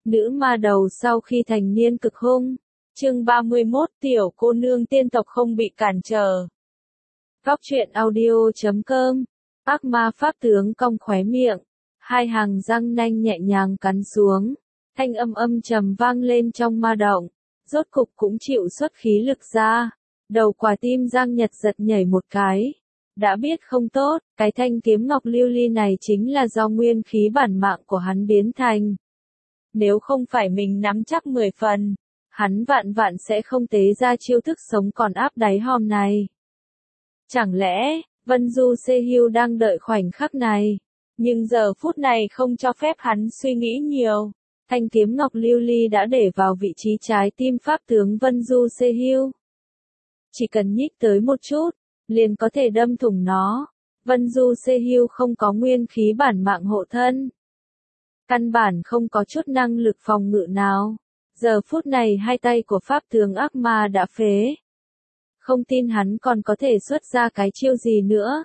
Nữ ma đầu sau khi thành niên cực hung. Chương 31, tiểu cô nương tiên tộc không bị cản trở. Góc truyện audio.com. Ác ma pháp tướng cong khóe miệng, hai hàng răng nanh nhẹ nhàng cắn xuống, thanh âm trầm vang lên trong ma động, rốt cục cũng chịu xuất khí lực ra. Đầu quả tim Giang Nhật giật nhảy một cái. Đã biết không tốt, cái thanh kiếm ngọc lưu ly này chính là do nguyên khí bản mạng của hắn biến thành. Nếu không phải mình nắm chắc 10 phần, hắn vạn sẽ không tế ra chiêu thức sống còn áp đáy hòm này. Chẳng lẽ, Vân Du Sê Hưu đang đợi khoảnh khắc này, nhưng giờ phút này không cho phép hắn suy nghĩ nhiều. Thanh kiếm ngọc lưu ly đã để vào vị trí trái tim pháp tướng Vân Du Sê Hưu. Chỉ cần nhích tới một chút, liền có thể đâm thủng nó. Vân Du Sê Hưu không có nguyên khí bản mạng hộ thân. Căn bản không có chút năng lực phòng ngự nào. Giờ phút này hai tay của pháp tướng ác ma đã phế. Không tin hắn còn có thể xuất ra cái chiêu gì nữa.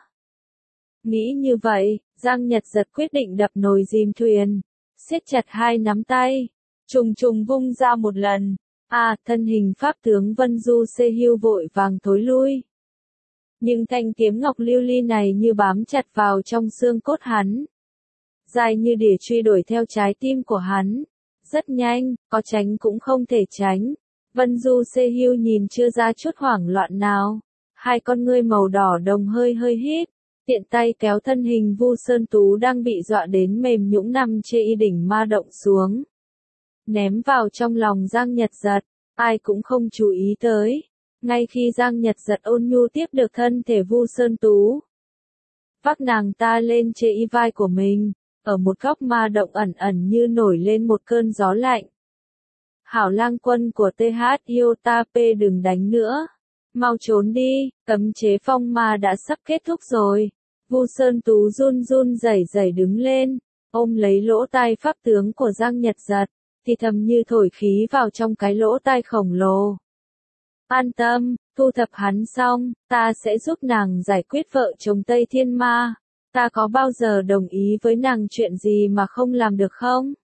Nghĩ như vậy, Giang Nhật giật quyết định đập nồi dìm thuyền. Siết chặt hai nắm tay, trùng vung ra một lần. Thân hình pháp tướng Vân Du Sê Hưu vội vàng thối lui. Nhưng thanh kiếm ngọc lưu ly này như bám chặt vào trong xương cốt hắn. Dài như đỉa truy đuổi theo trái tim của hắn. Rất nhanh, có tránh cũng không thể tránh. Vân Du Sê Hưu nhìn chưa ra chút hoảng loạn nào. Hai con ngươi màu đỏ đồng hơi hít. Tiện tay kéo thân hình Vu Sơn Tú đang bị dọa đến mềm nhũn nằm trên đỉnh ma động xuống. Ném vào trong lòng Giang Nhật giật, ai cũng không chú ý tới. Ngay khi Giang Nhật giật ôn nhu tiếp được thân thể Vu Sơn Tú. Vác nàng ta lên trên vai của mình, ở một góc ma động ẩn như nổi lên một cơn gió lạnh. Hảo Lang quân của TH Iotap đừng đánh nữa. Mau trốn đi, cấm chế phong ma đã sắp kết thúc rồi. Vu Sơn Tú run rẩy đứng lên, ôm lấy lỗ tai pháp tướng của Giang Nhật giật, thì thầm như thổi khí vào trong cái lỗ tai khổng lồ. An tâm, thu thập hắn xong, ta sẽ giúp nàng giải quyết vợ chồng Tây Thiên Ma. Ta có bao giờ đồng ý với nàng chuyện gì mà không làm được không?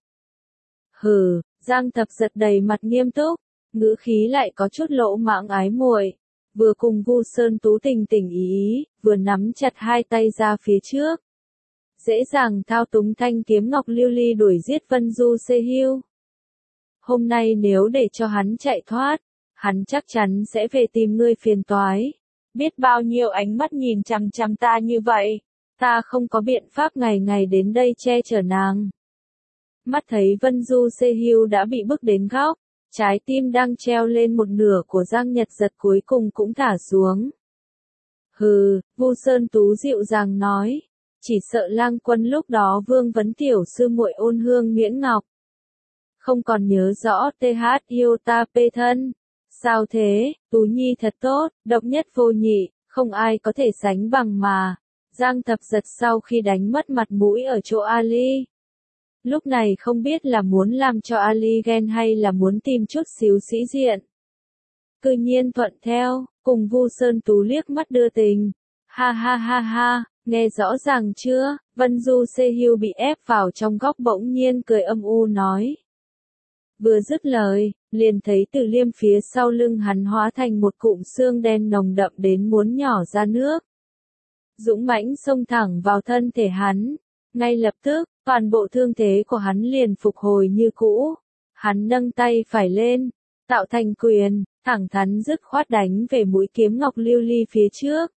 Hừ, Giang Thập giật đầy mặt nghiêm túc, ngữ khí lại có chút lỗ mãng ái muội. Vừa cùng Vu Sơn Tú tình ý, vừa nắm chặt hai tay ra phía trước. Dễ dàng thao túng thanh kiếm ngọc lưu ly đuổi giết Vân Du Sê Hưu. Hôm nay nếu để cho hắn chạy thoát, hắn chắc chắn sẽ về tìm ngươi phiền toái. Biết bao nhiêu ánh mắt nhìn chằm ta như vậy, ta không có biện pháp ngày đến đây che chở nàng. Mắt thấy Vân Du Sê Hưu đã bị bức đến góc. Trái tim đang treo lên một nửa của Giang Nhật giật cuối cùng cũng thả xuống. Hừ, Vu Sơn Tú dịu dàng nói. Chỉ sợ Lang quân lúc đó vương vấn tiểu sư muội ôn hương miễn ngọc. Không còn nhớ rõ TH Iotap thân. Sao thế, Tú Nhi thật tốt, độc nhất vô nhị, không ai có thể sánh bằng mà. Giang Thập giật sau khi đánh mất mặt mũi ở chỗ Ali. Lúc này không biết là muốn làm cho Ali ghen hay là muốn tìm chút xíu sĩ diện. Cư nhiên thuận theo, cùng Vu Sơn Tú liếc mắt đưa tình. Ha, nghe rõ ràng chưa? Vân Du Sê Hưu bị ép vào trong góc bỗng nhiên cười âm u nói. Vừa dứt lời, liền thấy Từ Liêm phía sau lưng hắn hóa thành một cụm xương đen nồng đậm đến muốn nhỏ ra nước. Dũng mãnh xông thẳng vào thân thể hắn. Ngay lập tức, toàn bộ thương thế của hắn liền phục hồi như cũ. Hắn nâng tay phải lên, tạo thành quyền, thẳng thắn dứt khoát đánh về mũi kiếm ngọc lưu ly phía trước.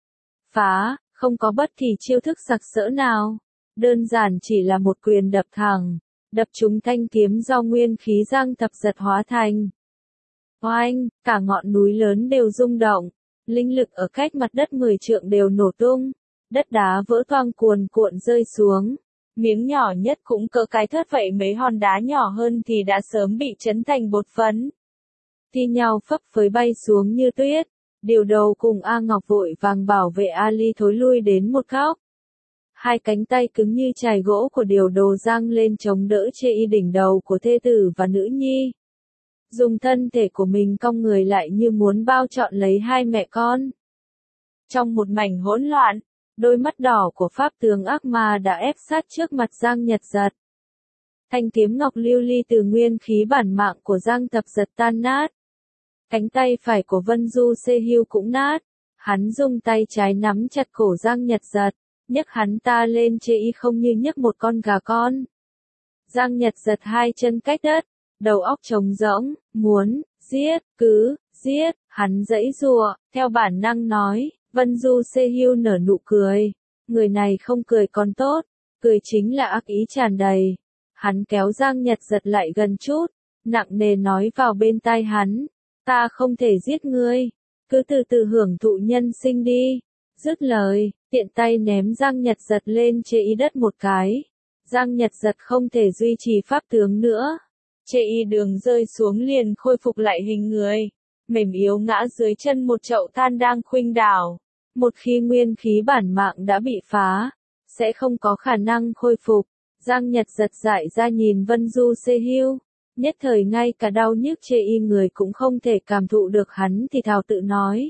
Phá, không có bất kỳ chiêu thức sặc sỡ nào. Đơn giản chỉ là một quyền đập thẳng, đập trúng thanh kiếm do nguyên khí Giang Thập giật hóa thành. Oanh, cả ngọn núi lớn đều rung động, linh lực ở cách mặt đất 10 trượng đều nổ tung. Đất đá vỡ toang cuồn cuộn rơi xuống. Miếng nhỏ nhất cũng cỡ cái thớt vậy, mấy hòn đá nhỏ hơn thì đã sớm bị chấn thành bột phấn. Thi nhau phấp phới bay xuống như tuyết. Điều đầu cùng A Ngọc vội vàng bảo vệ Ali thối lui đến một góc. Hai cánh tay cứng như chài gỗ của điều đồ giang lên chống đỡ chê y đỉnh đầu của thê tử và nữ nhi. Dùng thân thể của mình cong người lại như muốn bao trọn lấy hai mẹ con. Trong một mảnh hỗn loạn, đôi mắt đỏ của pháp tướng ác ma đã ép sát trước mặt Giang Nhật giật. Thanh kiếm ngọc lưu ly từ nguyên khí bản mạng của Giang Tập Giật tan nát. Cánh tay phải của Vân Du Xê Hưu cũng nát. Hắn dùng tay trái nắm chặt cổ Giang Nhật Giật, nhấc hắn ta lên chê y không như nhấc một con gà con. Giang Nhật Giật hai chân cách đất, đầu óc trống rỗng, muốn giết, cứ giết, hắn giãy giụa, theo bản năng nói. Vân Du Xê Hưu nở nụ cười. Người này không cười còn tốt, cười chính là ác ý tràn đầy. Hắn kéo Giang Nhật Giật lại gần chút, nặng nề nói vào bên tai hắn. Ta không thể giết ngươi, cứ từ từ hưởng thụ nhân sinh đi. Dứt lời, tiện tay ném Giang Nhật Giật lên chê y đất một cái. Giang Nhật Giật không thể duy trì pháp tướng nữa. Chê y đường rơi xuống liền khôi phục lại hình người. Mềm yếu ngã dưới chân một chậu than đang khuynh đảo. Một khi nguyên khí bản mạng đã bị phá, sẽ không có khả năng khôi phục. Giang Nhật Giật dại ra nhìn Vân Du Xê Hưu. Nhất thời ngay cả đau nhức chê y người cũng không thể cảm thụ được, hắn thì thào tự nói.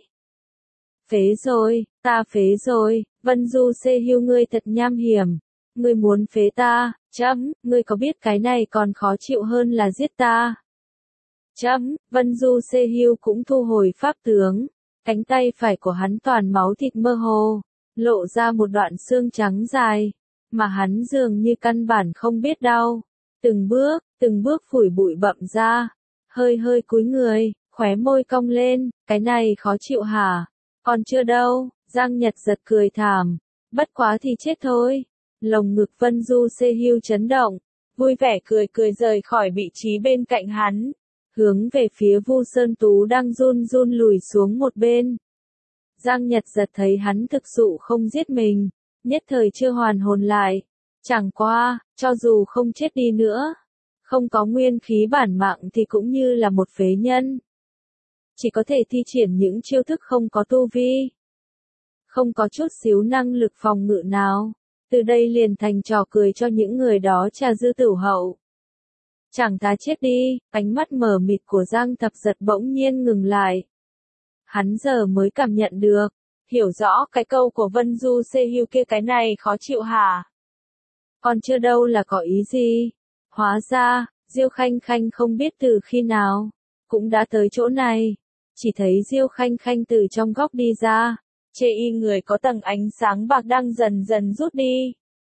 Phế rồi, ta phế rồi, Vân Du Xê Hưu ngươi thật nham hiểm. Ngươi muốn phế ta, chấm, ngươi có biết cái này còn khó chịu hơn là giết ta. Chấm, Vân Du Xê Hưu cũng thu hồi pháp tướng. Cánh tay phải của hắn toàn máu thịt mơ hồ, lộ ra một đoạn xương trắng dài, mà hắn dường như căn bản không biết đau. Từng bước phủi bụi bặm ra, hơi hơi cúi người, khóe môi cong lên, cái này khó chịu hả? Còn chưa đâu, Giang Nhật Giật cười thảm, bất quá thì chết thôi. Lồng ngực Vân Du Xê Hưu chấn động, vui vẻ cười cười rời khỏi vị trí bên cạnh hắn, hướng về phía Vu Sơn Tú đang run run lùi xuống một bên. Giang Nhật Giật thấy hắn thực sự không giết mình, nhất thời chưa hoàn hồn lại. Chẳng qua, cho dù không chết đi nữa, không có nguyên khí bản mạng thì cũng như là một phế nhân. Chỉ có thể thi triển những chiêu thức không có tu vi. Không có chút xíu năng lực phòng ngự nào. Từ đây liền thành trò cười cho những người đó trà dư tửu hậu. Chẳng ta chết đi, ánh mắt mờ mịt của Giang Tập Giật bỗng nhiên ngừng lại. Hắn giờ mới cảm nhận được, hiểu rõ cái câu của Vân Du Xê Hưu kia, cái này khó chịu hả? Còn chưa đâu là có ý gì? Hóa ra, Diêu Khanh Khanh không biết từ khi nào, cũng đã tới chỗ này. Chỉ thấy Diêu Khanh Khanh từ trong góc đi ra, chê y người có tầng ánh sáng bạc đang dần dần rút đi.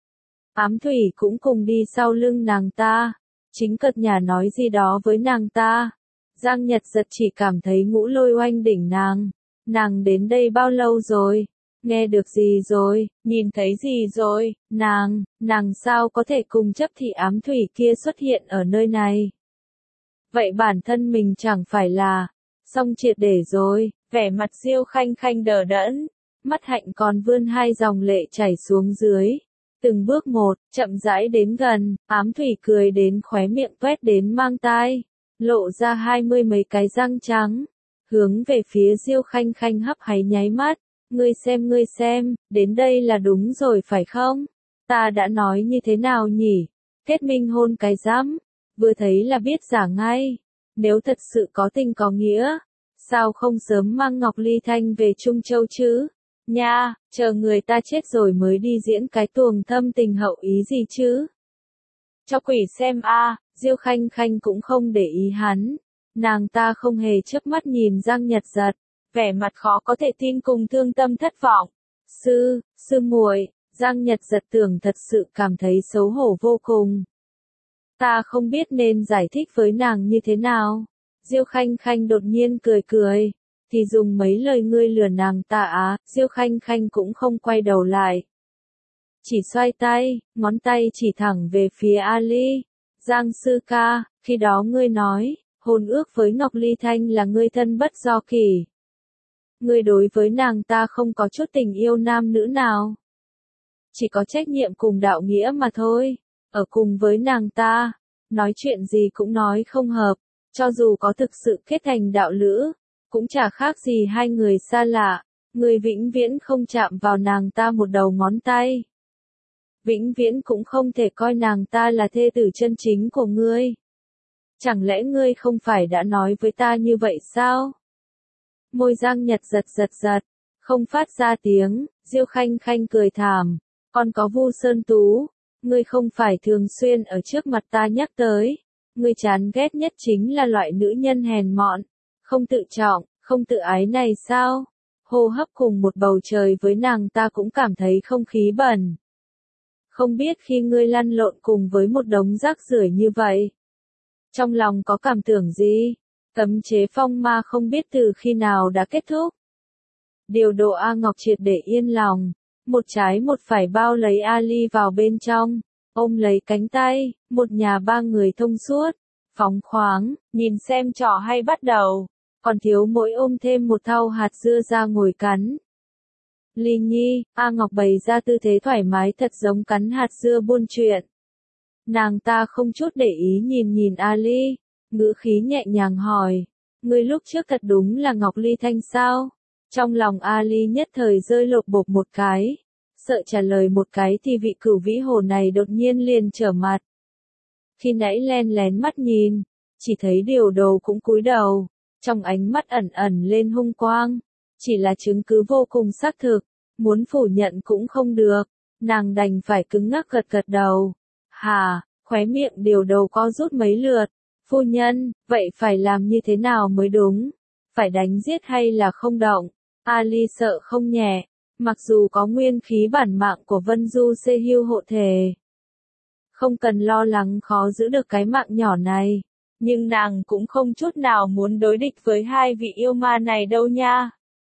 Ám Thủy cũng cùng đi sau lưng nàng ta, chính cợt nhả nói gì đó với nàng ta. Giang Nhật Giật chỉ cảm thấy ngũ lôi oanh đỉnh nàng. Nàng đến đây bao lâu rồi? Nghe được gì rồi? Nhìn thấy gì rồi? Nàng sao có thể cùng chấp thị ám thủy kia xuất hiện ở nơi này? Vậy bản thân mình chẳng phải là xong triệt để rồi. Vẻ mặt Diêu Khanh Khanh đờ đẫn, mắt hạnh còn vươn hai dòng lệ chảy xuống dưới. Từng bước một, chậm rãi đến gần, ám thủy cười đến khóe miệng toét đến mang tai, lộ ra 20 mấy cái răng trắng, hướng về phía Diêu Khanh Khanh hấp háy nháy mắt. Ngươi xem, đến đây là đúng rồi phải không? Ta đã nói như thế nào nhỉ? Kết minh hôn cái rắm, vừa thấy là biết giả ngay. Nếu thật sự có tình có nghĩa, sao không sớm mang Ngọc Ly Thanh về Trung Châu chứ? Nha, chờ người ta chết rồi mới đi diễn cái tuồng thâm tình hậu ý gì chứ? Cho quỷ xem a. Diêu Khanh Khanh cũng không để ý hắn. Nàng ta không hề chớp mắt nhìn Giang Nhật Giật, vẻ mặt khó có thể tin cùng thương tâm thất vọng. Sư muội, Giang Nhật Giật tưởng thật sự cảm thấy xấu hổ vô cùng. Ta không biết nên giải thích với nàng như thế nào. Diêu Khanh Khanh đột nhiên cười, thì dùng mấy lời ngươi lừa nàng ta á. Diêu Khanh Khanh cũng không quay đầu lại, chỉ xoay tay, ngón tay chỉ thẳng về phía Ali. Giang sư ca, khi đó ngươi nói, hôn ước với Ngọc Ly Thanh là ngươi thân bất do kỷ. Ngươi đối với nàng ta không có chút tình yêu nam nữ nào. Chỉ có trách nhiệm cùng đạo nghĩa mà thôi. Ở cùng với nàng ta, nói chuyện gì cũng nói không hợp. Cho dù có thực sự kết thành đạo lữ, cũng chả khác gì hai người xa lạ. Ngươi vĩnh viễn không chạm vào nàng ta một đầu ngón tay. Vĩnh viễn cũng không thể coi nàng ta là thê tử chân chính của ngươi. Chẳng lẽ ngươi không phải đã nói với ta như vậy sao? Môi Giang Nhật giật, không phát ra tiếng. Diêu Khanh Khanh cười thảm. Còn có Vu Sơn Tú, Ngươi không phải thường xuyên ở trước mặt ta nhắc tới. Ngươi chán ghét nhất chính là loại nữ nhân hèn mọn, không tự trọng, không tự ái này sao? Hô hấp cùng một bầu trời với nàng ta cũng cảm thấy không khí bẩn. Không biết khi ngươi lăn lộn cùng với một đống rác rưởi như vậy, trong lòng có cảm tưởng gì? Cấm chế phong ma không biết từ khi nào đã kết thúc. Điều độ A Ngọc triệt để yên lòng, một trái một phải bao lấy Ali vào bên trong, ôm lấy cánh tay, một nhà ba người thông suốt, phóng khoáng, nhìn xem trò hay bắt đầu, còn thiếu mỗi ôm thêm một thau hạt dưa ra ngồi cắn. Ly Nhi, A Ngọc bày ra tư thế thoải mái thật giống cắn hạt dưa buôn chuyện. Nàng ta không chút để ý nhìn Ali, ngữ khí nhẹ nhàng hỏi, ngươi lúc trước thật đúng là Ngọc Ly Thanh sao? Trong lòng Ali nhất thời rơi lột bột một cái, sợ trả lời một cái thì vị cửu vĩ hồ này đột nhiên liền trở mặt. Khi nãy len lén mắt nhìn, chỉ thấy Điều Đồ cũng cúi đầu, trong ánh mắt ẩn ẩn lên hung quang, chỉ là chứng cứ vô cùng xác thực, muốn phủ nhận cũng không được, nàng đành phải cứng ngắc gật gật đầu. Hà, khóe miệng Điều Đồ co rút mấy lượt, phu nhân, vậy phải làm như thế nào mới đúng? Phải đánh giết hay là không động? Ali sợ không nhẹ, mặc dù có nguyên khí bản mạng của Vân Du Xê Hưu hộ thể. Không cần lo lắng khó giữ được cái mạng nhỏ này, nhưng nàng cũng không chút nào muốn đối địch với hai vị yêu ma này đâu nha.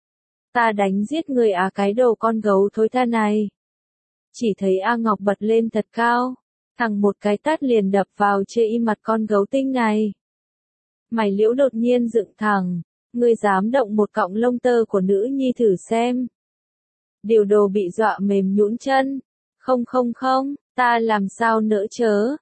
Ta đánh giết người cái đồ con gấu thối tha này. Chỉ thấy A Ngọc bật lên thật cao, thẳng một cái tát liền đập vào chê y mặt con gấu tinh này. Mày liễu đột nhiên dựng thẳng, ngươi dám động một cọng lông tơ của nữ nhi thử xem. Điều Đồ bị dọa mềm nhũn chân. Không, ta làm sao nỡ chớ.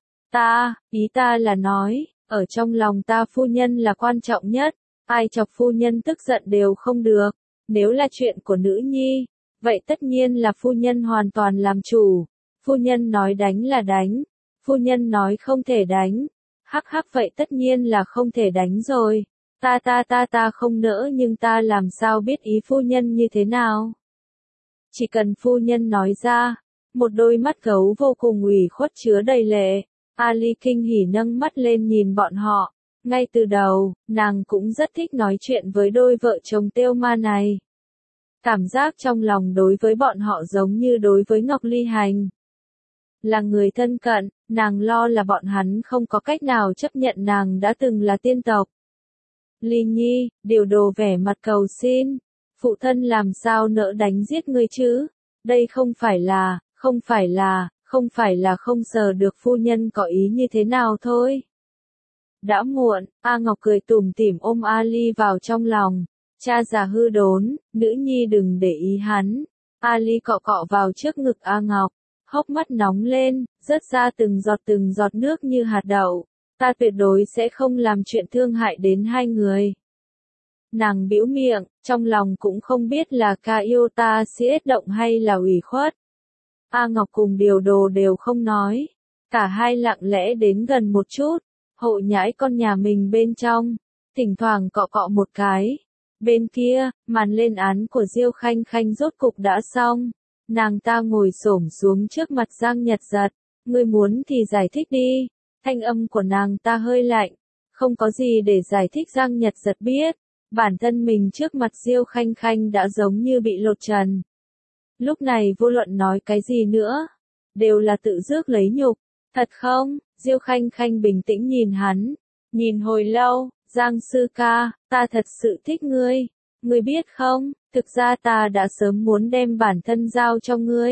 Ý ta là nói, ở trong lòng ta phu nhân là quan trọng nhất, ai chọc phu nhân tức giận đều không được. Nếu là chuyện của nữ nhi, vậy tất nhiên là phu nhân hoàn toàn làm chủ. Phu nhân nói đánh là đánh, phu nhân nói không thể đánh. Hắc vậy tất nhiên là không thể đánh rồi. Ta không nỡ nhưng ta làm sao biết ý phu nhân như thế nào. Chỉ cần phu nhân nói ra, một đôi mắt gấu vô cùng ủy khuất chứa đầy lệ. Ali kinh hỉ nâng mắt lên nhìn bọn họ. Ngay từ đầu, nàng cũng rất thích nói chuyện với đôi vợ chồng Tiêu Ma này. Cảm giác trong lòng đối với bọn họ giống như đối với Ngọc Ly Hành. Là người thân cận, nàng lo là bọn hắn không có cách nào chấp nhận nàng đã từng là tiên tộc. Ly Nhi, Điều Đồ vẻ mặt cầu xin. Phụ thân làm sao nỡ đánh giết ngươi chứ? Đây không phải là không sờ được phu nhân có ý như thế nào thôi. Đã muộn, A Ngọc cười tủm tỉm ôm Ali vào trong lòng. Cha già hư đốn, nữ nhi đừng để ý hắn. Ali cọ cọ vào trước ngực A Ngọc, hốc mắt nóng lên, rớt ra từng giọt nước như hạt đậu. Ta tuyệt đối sẽ không làm chuyện thương hại đến hai người. Nàng bĩu miệng, trong lòng cũng không biết là ca yêu ta siết động hay là ủy khuất. A Ngọc cùng Điều Đồ đều không nói. Cả hai lặng lẽ đến gần một chút, hộ nhãi con nhà mình bên trong, thỉnh thoảng cọ cọ một cái. Bên kia, màn lên án của Diêu Khanh Khanh rốt cục đã xong. Nàng ta ngồi xổm xuống trước mặt Giang Nhật Giật. Ngươi muốn thì giải thích đi. Thanh âm của nàng ta hơi lạnh. Không có gì để giải thích Giang Nhật Giật biết. Bản thân mình trước mặt Diêu Khanh Khanh đã giống như bị lột trần. Lúc này vô luận nói cái gì nữa, đều là tự rước lấy nhục. Thật không? Diêu Khanh Khanh bình tĩnh nhìn hắn, nhìn hồi lâu. Giang sư ca, ta thật sự thích ngươi. Ngươi biết không, thực ra ta đã sớm muốn đem bản thân giao cho ngươi.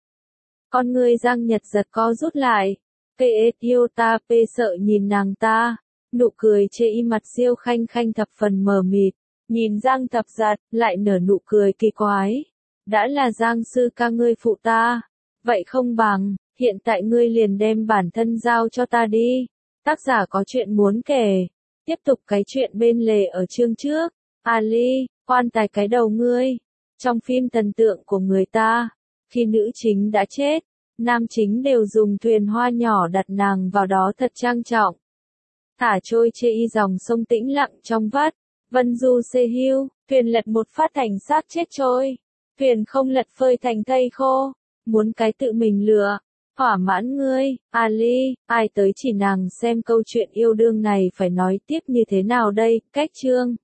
Con ngươi Giang Nhật Giật co rút lại. PS yêu ta p sợ nhìn nàng ta. Nụ cười chê y mặt Diêu Khanh Khanh thập phần mờ mịt. Nhìn Giang Thập Giật, lại nở nụ cười kỳ quái. Đã là Giang sư ca ngươi phụ ta. Vậy không bằng, hiện tại ngươi liền đem bản thân giao cho ta đi. Tác giả có chuyện muốn kể. Tiếp tục cái chuyện bên lề ở chương trước. Ali, quan tài cái đầu ngươi. Trong phim thần tượng của người ta, khi nữ chính đã chết, nam chính đều dùng thuyền hoa nhỏ đặt nàng vào đó thật trang trọng. Thả trôi chê y dòng sông tĩnh lặng trong vắt. Vân Du Xê Hưu, thuyền lật một phát thành xác chết trôi. Thuyền không lật phơi thành thây khô. Muốn cái tự mình lựa. Thỏa mãn ngươi, Ali, ai tới chỉ nàng xem câu chuyện yêu đương này phải nói tiếp như thế nào đây, cách chương.